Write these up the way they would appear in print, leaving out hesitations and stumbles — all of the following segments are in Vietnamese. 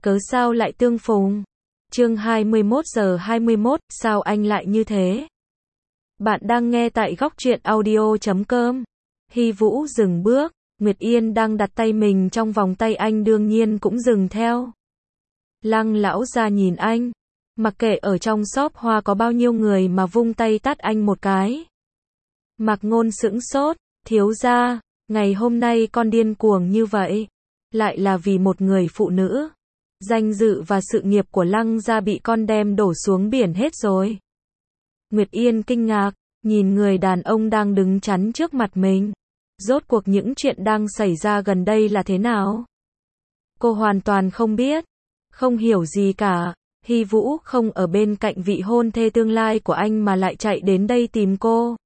cớ sao lại tương phùng? Chương 21:21, sao anh lại như thế? Bạn đang nghe tại góc truyện audio.com. Hy Vũ dừng bước, Nguyệt Yên đang đặt tay mình trong vòng tay anh đương nhiên cũng dừng theo. Lăng lão gia nhìn anh, mặc kệ ở trong shop hoa có bao nhiêu người mà vung tay tát anh một cái. Mạc Ngôn sững sốt, thiếu gia, ngày hôm nay con điên cuồng như vậy, lại là vì một người phụ nữ. Danh dự và sự nghiệp của Lăng gia bị con đem đổ xuống biển hết rồi. Nguyệt Yên kinh ngạc, nhìn người đàn ông đang đứng chắn trước mặt mình. Rốt cuộc những chuyện đang xảy ra gần đây là thế nào? Cô hoàn toàn không biết, không hiểu gì cả. Hy Vũ không ở bên cạnh vị hôn thê tương lai của anh mà lại chạy đến đây tìm cô.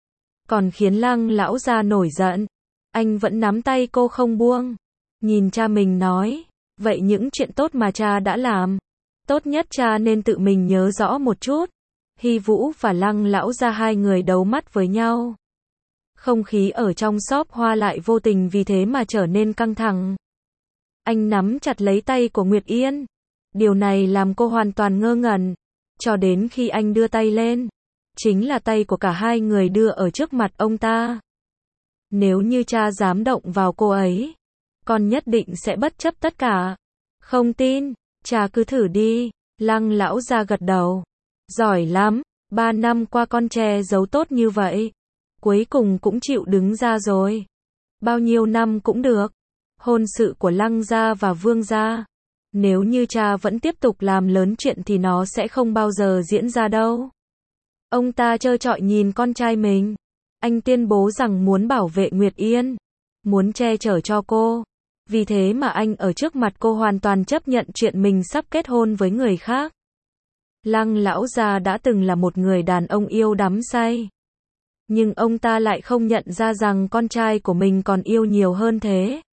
Còn khiến Lăng lão gia nổi giận. Anh vẫn nắm tay cô không buông. Nhìn cha mình nói, vậy những chuyện tốt mà cha đã làm, tốt nhất cha nên tự mình nhớ rõ một chút. Hy Vũ và Lăng lão gia hai người đấu mắt với nhau. Không khí ở trong shop hoa lại vô tình vì thế mà trở nên căng thẳng. Anh nắm chặt lấy tay của Nguyệt Yên. Điều này làm cô hoàn toàn ngơ ngẩn. Cho đến khi anh đưa tay lên, chính là tay của cả hai người đưa ở trước mặt ông ta. Nếu như cha dám động vào cô ấy, con nhất định sẽ bất chấp tất cả. Không tin, cha cứ thử đi. Lăng lão gia gật đầu. Giỏi lắm, 3 năm qua con che giấu tốt như vậy, cuối cùng cũng chịu đứng ra rồi. Bao nhiêu năm cũng được. Hôn sự của Lăng gia và Vương gia, nếu như cha vẫn tiếp tục làm lớn chuyện thì nó sẽ không bao giờ diễn ra đâu. Ông ta trơ trọi nhìn con trai mình. Anh tuyên bố rằng muốn bảo vệ Nguyệt Yên, muốn che chở cho cô. Vì thế mà anh ở trước mặt cô hoàn toàn chấp nhận chuyện mình sắp kết hôn với người khác. Lăng lão gia đã từng là một người đàn ông yêu đắm say. Nhưng ông ta lại không nhận ra rằng con trai của mình còn yêu nhiều hơn thế.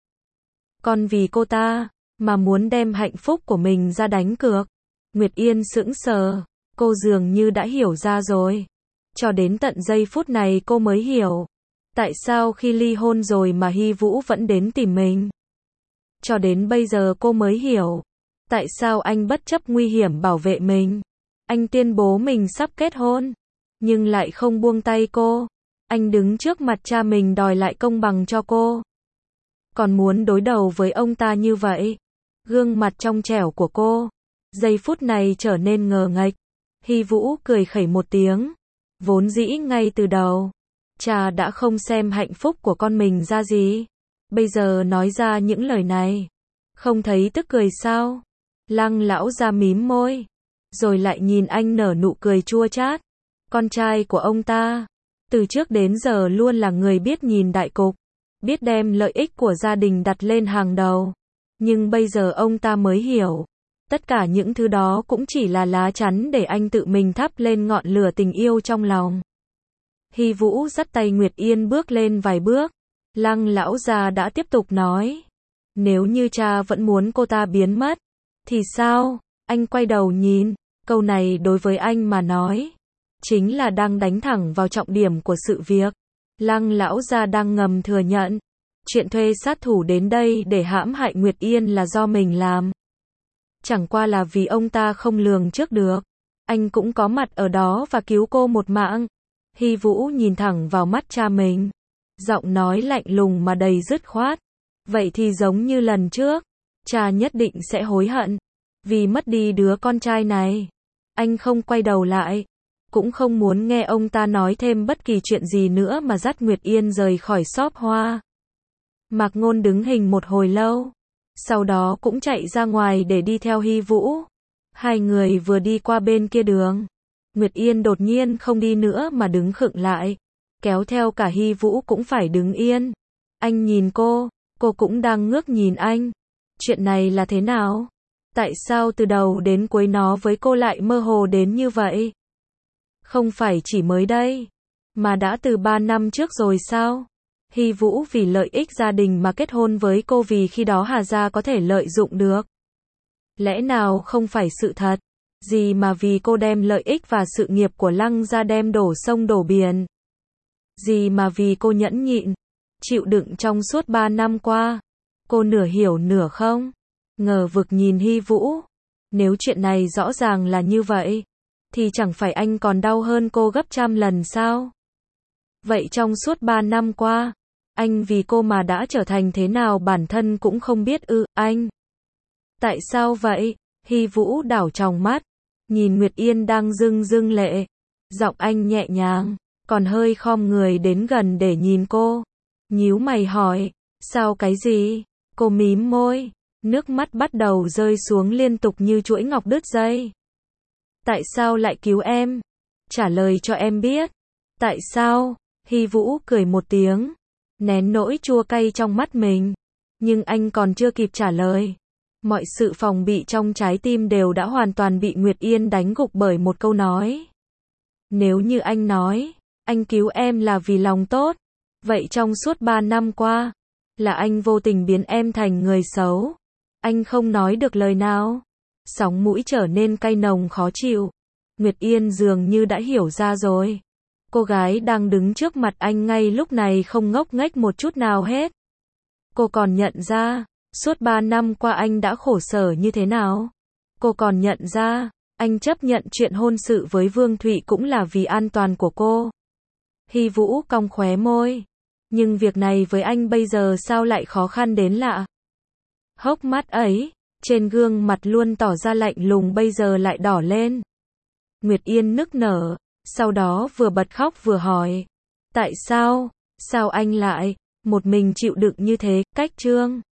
Còn vì cô ta, mà muốn đem hạnh phúc của mình ra đánh cược. Nguyệt Yên sững sờ, cô dường như đã hiểu ra rồi. Cho đến tận giây phút này cô mới hiểu. Tại sao khi ly hôn rồi mà Hy Vũ vẫn đến tìm mình. Cho đến bây giờ cô mới hiểu. Tại sao anh bất chấp nguy hiểm bảo vệ mình. Anh tuyên bố mình sắp kết hôn, nhưng lại không buông tay cô. Anh đứng trước mặt cha mình đòi lại công bằng cho cô. Còn muốn đối đầu với ông ta như vậy. Gương mặt trong trẻo của cô, giây phút này trở nên ngờ nghệch. Hy Vũ cười khẩy một tiếng. Vốn dĩ ngay từ đầu, cha đã không xem hạnh phúc của con mình ra gì. Bây giờ nói ra những lời này, không thấy tức cười sao? Lăng lão gia mím môi, rồi lại nhìn anh nở nụ cười chua chát. Con trai của ông ta, từ trước đến giờ luôn là người biết nhìn đại cục, biết đem lợi ích của gia đình đặt lên hàng đầu. Nhưng bây giờ ông ta mới hiểu, tất cả những thứ đó cũng chỉ là lá chắn để anh tự mình thắp lên ngọn lửa tình yêu trong lòng. Hy Vũ dắt tay Nguyệt Yên bước lên vài bước. Lăng lão già đã tiếp tục nói. Nếu như cha vẫn muốn cô ta biến mất, thì sao? Anh quay đầu nhìn, câu này đối với anh mà nói, chính là đang đánh thẳng vào trọng điểm của sự việc. Lăng lão già đang ngầm thừa nhận, chuyện thuê sát thủ đến đây để hãm hại Nguyệt Yên là do mình làm. Chẳng qua là vì ông ta không lường trước được. Anh cũng có mặt ở đó và cứu cô một mạng. Hy Vũ nhìn thẳng vào mắt cha mình. Giọng nói lạnh lùng mà đầy dứt khoát. Vậy thì giống như lần trước, cha nhất định sẽ hối hận. Vì mất đi đứa con trai này. Anh không quay đầu lại. Cũng không muốn nghe ông ta nói thêm bất kỳ chuyện gì nữa mà dắt Nguyệt Yên rời khỏi shop hoa. Mạc Ngôn đứng hình một hồi lâu. Sau đó cũng chạy ra ngoài để đi theo Hy Vũ. Hai người vừa đi qua bên kia đường. Nguyệt Yên đột nhiên không đi nữa mà đứng khựng lại. Kéo theo cả Hy Vũ cũng phải đứng yên. Anh nhìn cô cũng đang ngước nhìn anh. Chuyện này là thế nào? Tại sao từ đầu đến cuối nó với cô lại mơ hồ đến như vậy? Không phải chỉ mới đây, mà đã từ 3 năm trước rồi sao? Hy Vũ vì lợi ích gia đình mà kết hôn với cô vì khi đó Hà gia có thể lợi dụng được. Lẽ nào không phải sự thật? Gì mà vì cô đem lợi ích và sự nghiệp của Lăng gia đem đổ sông đổ biển? Gì mà vì cô nhẫn nhịn, chịu đựng trong suốt 3 năm qua? Cô nửa hiểu nửa không? ngờ vực nhìn Hy Vũ. Nếu chuyện này rõ ràng là như vậy, thì chẳng phải anh còn đau hơn cô gấp trăm lần sao? Vậy trong suốt 3 năm qua, anh vì cô mà đã trở thành thế nào bản thân cũng không biết ư, anh. Tại sao vậy? Hy Vũ đảo tròng mắt, nhìn Nguyệt Yên đang rưng rưng lệ. Giọng anh nhẹ nhàng, còn hơi khom người đến gần để nhìn cô. Nhíu mày hỏi, sao cái gì? Cô mím môi, nước mắt bắt đầu rơi xuống liên tục như chuỗi ngọc đứt dây. Tại sao lại cứu em? Trả lời cho em biết. Tại sao? Hy Vũ cười một tiếng, nén nỗi chua cay trong mắt mình. Nhưng anh còn chưa kịp trả lời, mọi sự phòng bị trong trái tim đều đã hoàn toàn bị Nguyệt Yên đánh gục bởi một câu nói. Nếu như anh nói, anh cứu em là vì lòng tốt, vậy trong suốt 3 năm qua, là anh vô tình biến em thành người xấu. Anh không nói được lời nào. Sóng mũi trở nên cay nồng khó chịu. Nguyệt Yên dường như đã hiểu ra rồi. Cô gái đang đứng trước mặt anh ngay lúc này không ngốc nghếch một chút nào hết. Cô còn nhận ra, suốt 3 năm qua anh đã khổ sở như thế nào. Cô còn nhận ra, anh chấp nhận chuyện hôn sự với Vương Thụy cũng là vì an toàn của cô. Hy Vũ cong khóe môi. Nhưng việc này với anh bây giờ sao lại khó khăn đến lạ. Hốc mắt ấy, trên gương mặt luôn tỏ ra lạnh lùng bây giờ lại đỏ lên. Nguyệt Yên nức nở, sau đó vừa bật khóc vừa hỏi. Tại sao? Sao anh lại một mình chịu đựng như thế? Cách Trương